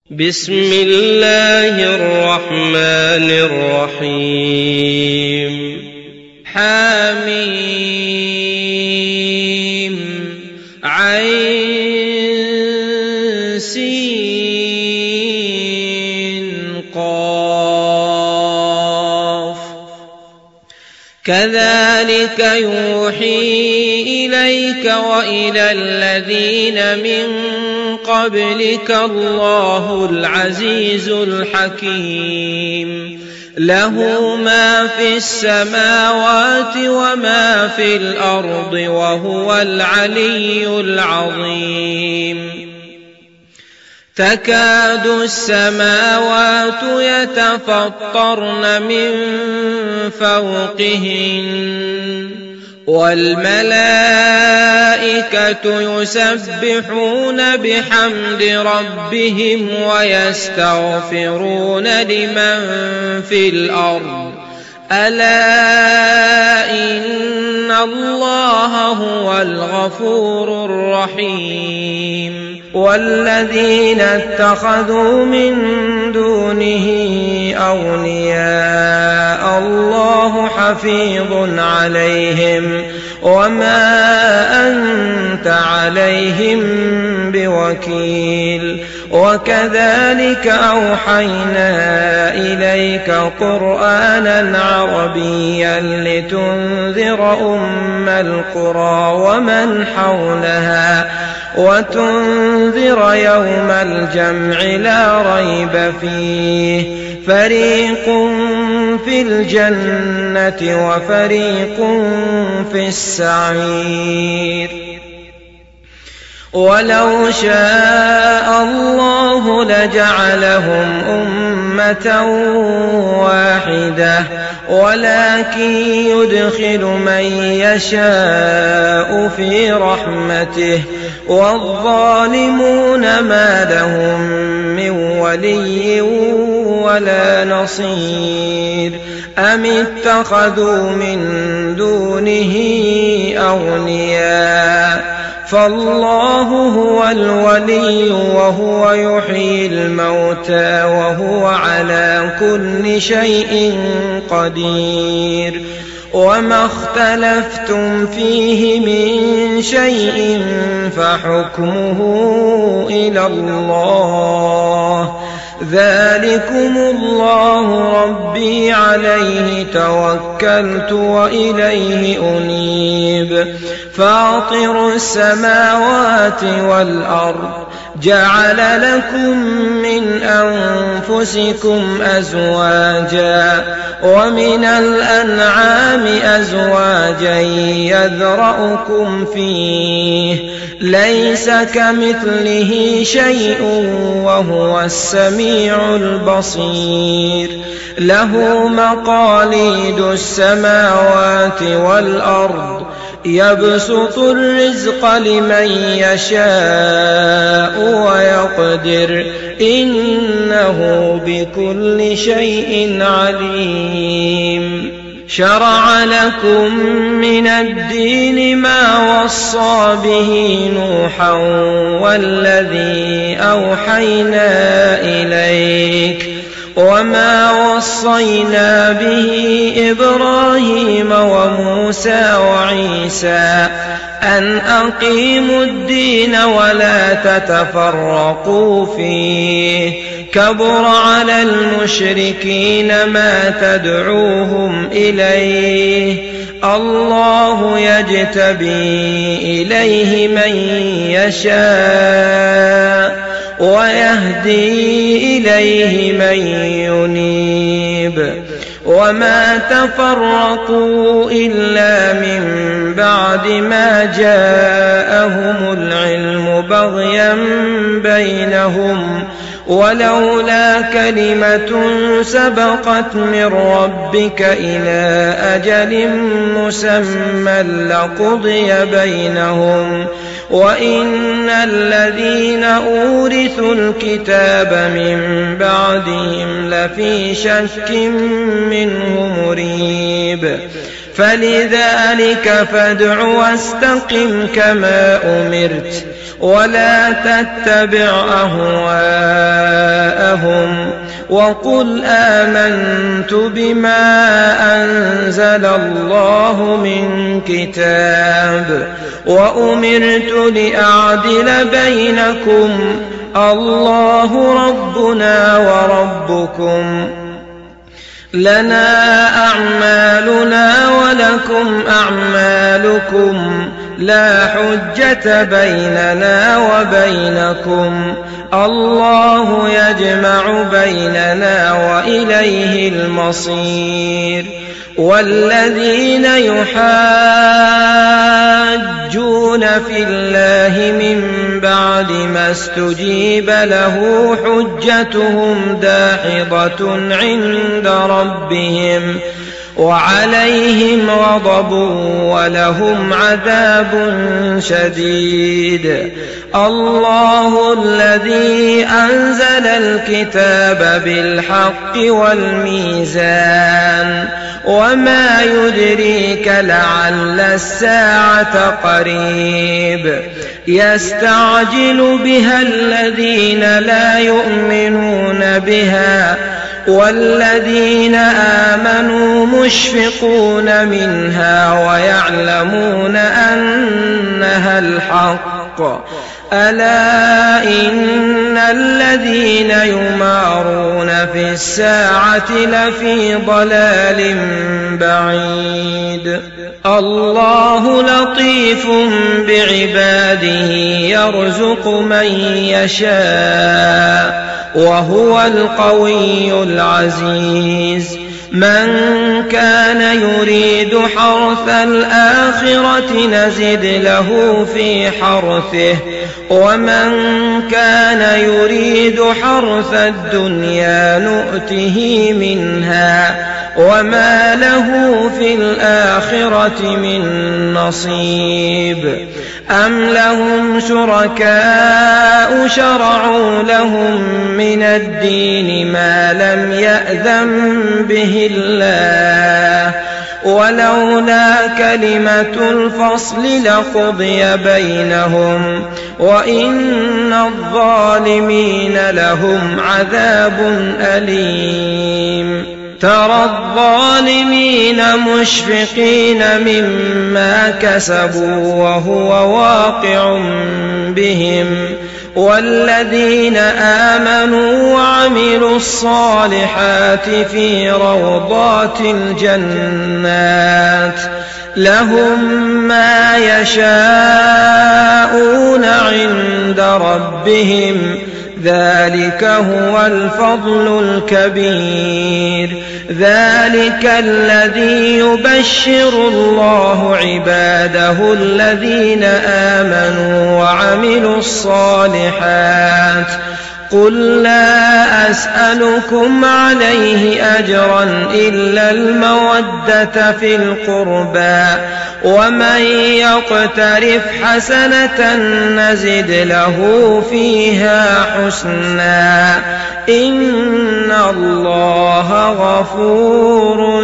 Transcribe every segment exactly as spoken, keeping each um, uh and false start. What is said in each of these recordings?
بسم الله الرحمن الرحيم حميم عين سين قاف كذلك يوحي إليك وإلى الذين من قبلك الله العزيز الحكيم له ما في السماوات وما في الأرض وهو العلي العظيم تكاد السماوات يتفطرن من فوقهن والملائكة يسبحون بحمد ربهم ويستغفرون لمن في الأرض ألا إن الله هو الغفور الرحيم والذين اتخذوا من دونه أولياء الله حفيظ عليهم وما أنت عليهم بوكيل وكذلك أوحينا إليك قرآنا عربيا لتنذر أم القرى ومن حولها وتنذر يوم الجمع لا ريب فيه فريق في الجنة وفريق في السعير ولو شاء الله لجعلهم أمة واحدة ولكن يدخل من يشاء في رحمته والظالمون ما لهم من ولي ولا نصير أم اتخذوا من دونه أولياء فالله هو الولي وهو يحيي الموتى وهو على كل شيء قدير وما اختلفتم فيه من شيء فحكمه إلى الله ذلكم الله ربي عليه توكلت وإليه أنيب فاطر السماوات والأرض جعل لكم من أنفسكم أزواجا ومن الأنعام أزواجا يذرأكم فيه ليس كمثله شيء وهو السميع البصير له مقاليد السماوات والأرض يبسط الرزق لمن يشاء ويقدر إنه بكل شيء عليم شرع لكم من الدين ما وصى به نوحا والذي أوحينا إليك وما وصينا به إبراهيم وموسى وعيسى أن أقيموا الدين ولا تتفرقوا فيه كبر على المشركين ما تدعوهم إليه الله يجتبي إليه من يشاء ويهدي إليه من ينيب وما تفرقوا إلا من بعد ما جاءهم العلم بغيا بينهم ولولا كلمة سبقت من ربك إلى أجل مسمى لقضي بينهم وإن الذين أورثوا الكتاب من بعدهم لفي شك منه مريب فلذلك فادع واستقم كما أمرت ولا تتبع أهواءهم لهم وقل آمنت بما أنزل الله من كتاب وأمرت لأعدل بينكم الله ربنا وربكم لنا أعمالنا ولكم أعمالكم لا حجة بيننا وبينكم الله يجمع بيننا وإليه المصير والذين يحاجون في الله من بعد ما استجيب له حجتهم داحضة عند ربهم وعليهم غضب ولهم عذاب شديد الله الذي أنزل الكتاب بالحق والميزان وما يدريك لعل الساعة قريب يستعجل بها الذين لا يؤمنون بها والذين آمنوا مشفقون منها ويعلمون أنها الحق ألا إن الذين يمارون في الساعة لفي ضلال بعيد الله لطيف بعباده يرزق من يشاء وهو القوي العزيز من كان يريد حرث الآخرة نزد له في حرثه ومن كان يريد حرث الدنيا نؤته منها وما له في الآخرة من نصيب أم لهم شركاء شرعوا لهم من الدين ما لم يأذن به الله ولولا كلمة الفصل لقضي بينهم وإن الظالمين لهم عذاب أليم ترى الظالمين مشفقين مما كسبوا وهو واقع بهم والذين آمنوا وعملوا الصالحات في روضات الجنات لهم ما يشاءون عند ربهم ذلك هو الفضل الكبير ذلك الذي يبشر الله عباده الذين آمنوا وعملوا الصالحات قل لا أسألكم عليه أجرا إلا المودة في القربى ومن يقترف حسنة نزد له فيها حسنا إن الله غفور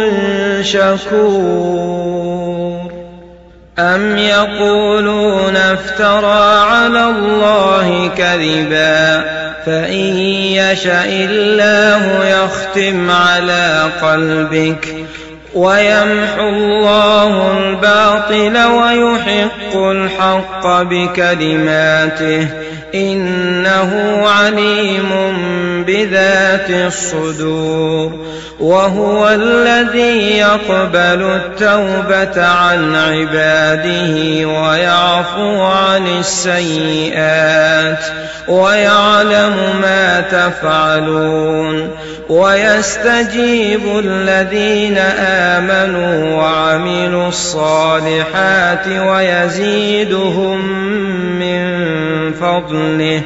شكور أم يقولون افترى على الله كذبا فإن يشأ الله يختم على قلبك ويمحو الله الباطل ويحق الحق بكلماته إنه عليم بذات الصدور وهو الذي يقبل التوبة عن عباده ويعفو عن السيئات ويعلم ما تفعلون ويستجيب الذين آمنوا وعملوا الصالحات ويزيدهم من فضله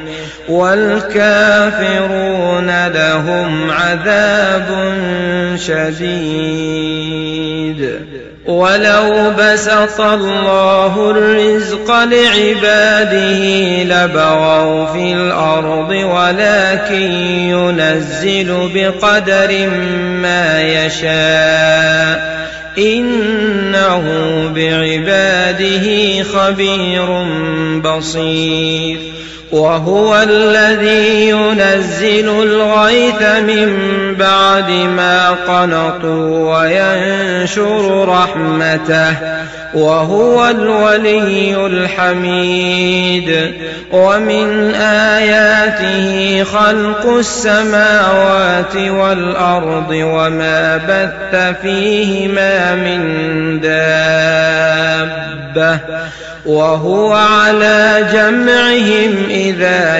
والكافرون لهم عذاب شديد ولو بسط الله الرزق لعباده لبغوا في الأرض ولكن ينزل بقدر ما يشاء إنه بعباده خبير بصير وهو الذي ينزل الغيث من بعد ما قنطوا وينشر رحمته وهو الولي الحميد. ومن آياته خلق السماوات والأرض وما بث فيهما من دابة وهو على جمعهم إذا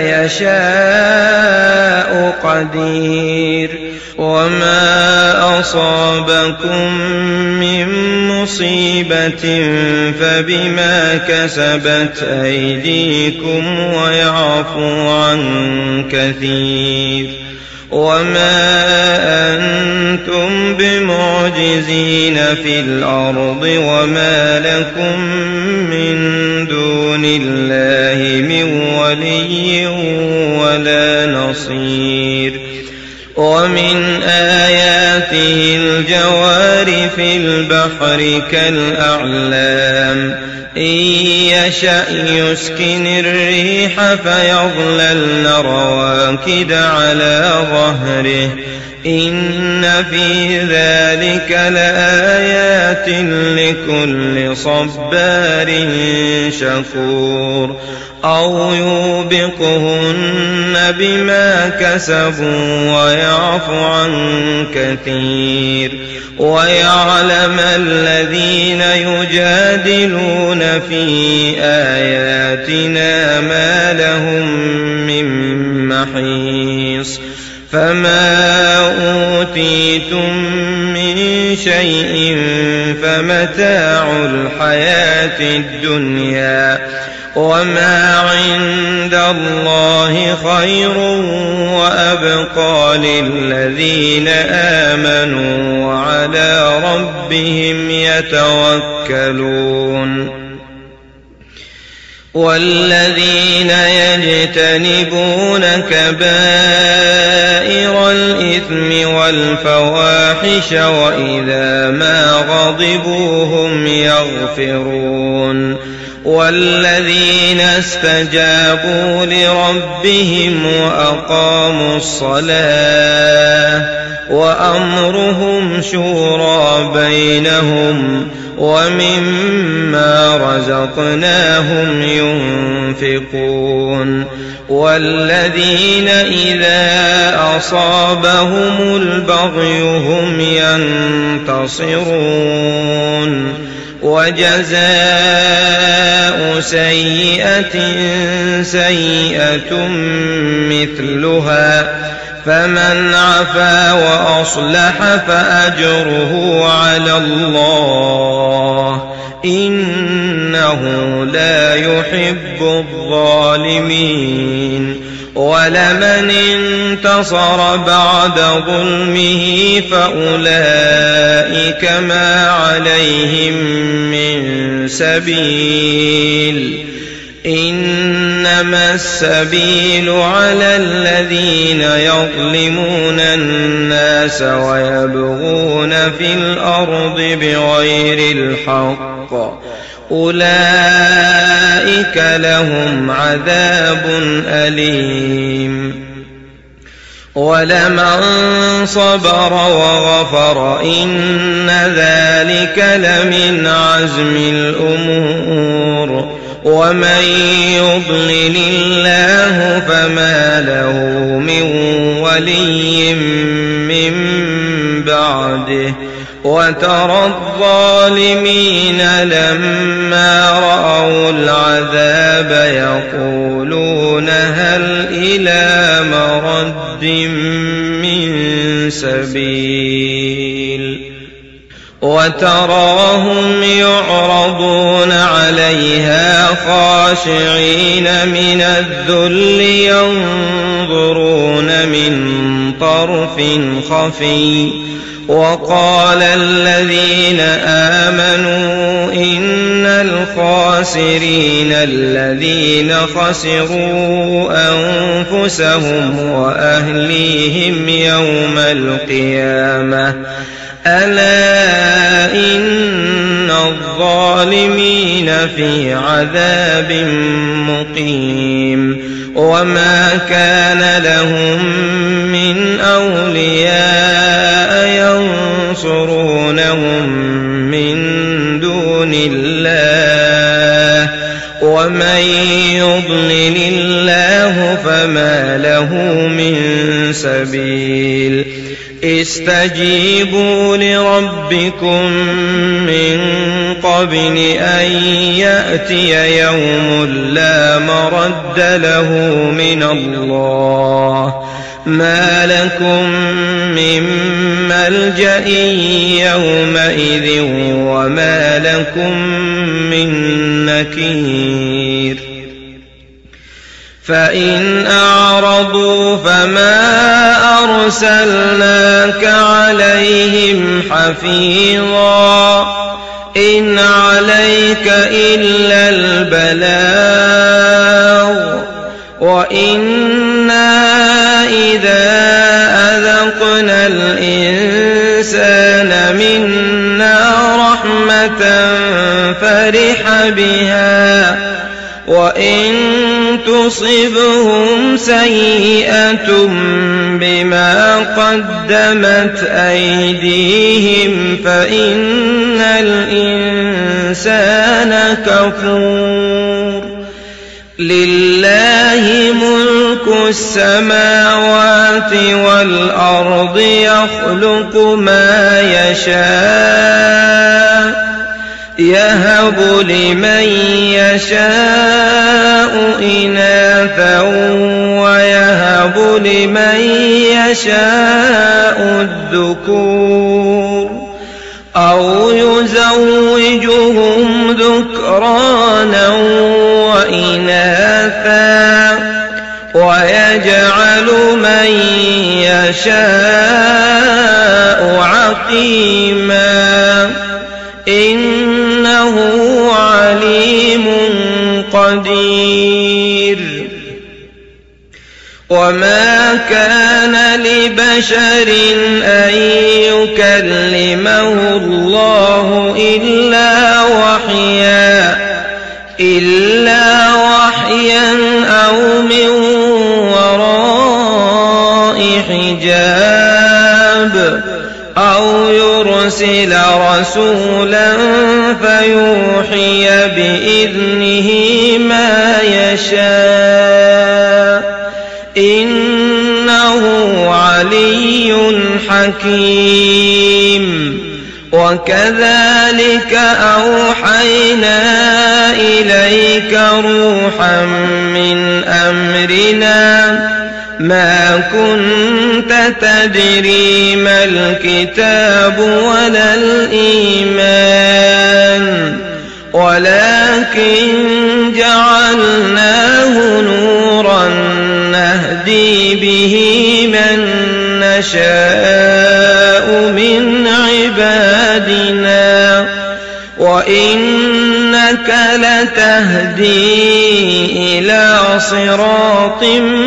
يشاء قدير. وما أصابكم من مصيبة فبما كسبت أيديكم ويعفو عن كثير. وما أنتم بمعجزين في الأرض وما لكم من دون الله من ولي ولا نصير. ومن آياته الجوار في البحر كالأعلام إن يشأ يسكن الريح فيظللن رواكد على ظهره إن في ذلك لآيات لكل صبار شكور. أو يوبقهن بما كسبوا ويعفو عن كثير. ويعلم الذين يجادلون في آياتنا ما لهم من محيص. فما أوتيتم من شيء فمتاع الحياة الدنيا وما عند الله خير وأبقى للذين آمنوا وعلى ربهم يتوكلون. والذين يجتنبون كبائر الإثم والفواحش وإذا ما غضبوا هم يغفرون. والذين استجابوا لربهم وأقاموا الصلاة وأمرهم شورى بينهم ومما رزقناهم ينفقون. والذين إذا أصابهم البغي هم ينتصرون. وجزاء سيئة سيئة مثلها فمن عفا وأصلح فأجره على الله إنه لا يحب الظالمين. ولمن انتصر بعد ظلمه فأولئك ما عليهم من سبيل إنما السبيل على الذين يظلمون الناس ويبغون في الأرض بغير الحق أولئك لهم عذاب أليم. ولمن صبر وغفر إن ذلك لمن عزم الأمور. ومن يضلل الله فما له من ولي من بعده. وترى الظالمين لما رأوا العذاب يقولون هل إلى مرد من سبيل. وتراهم يعرضون عليها خاشعين من الذل ينظرون من طرف خفي. وقال الذين آمنوا إن الخاسرين الذين خسروا أنفسهم وأهليهم يوم القيامة ألا إن الظالمين في عذاب مقيم. وما كان لهم من أولياء ينصرونهم من دون الله ومن يضلل الله فما له من سبيل استجيبوا لربكم من قبل أن يأتي يوم لا مرد له من الله ما لكم من ملجأ يومئذ وما لكم من نكير فإن أعرضوا فما أرسلناك عليهم حفيظا إن عليك إلا البلاغ وإنا إذا أذقنا الإنسان منا رحمة فرح بها وإن تصبهم سيئة بما قدمت أيديهم فإن الإنسان كفور لله ملك السماوات والأرض يخلق ما يشاء يهب لمن يشاء إناثا ويهب لمن يشاء الذكور أو يزوجهم ذكرانا وإناثا ويجعل من يشاء عقيما إنه عليم قدير وما كان لبشر أن يكلمه الله إلا وحيا إلا وحيا أو من وراء حجاب أو يرسل رسولا فيوحي بإذنه ما يشاء إنه علي حكيم وكذلك أوحينا إليك روحا من أمرنا ما كنت تدري ما الكتاب ولا الإيمان ولكن جعلناه نورا نهدي به من نشاء من عبادنا وإنك لتهدي إلى صراط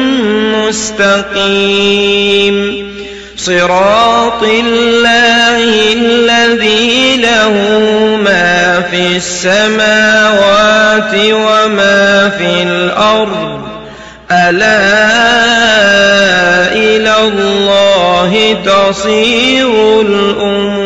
مستقيم صراط الله الذي له ما في السماوات وما في الأرض ألا إلى الله تصير الأمور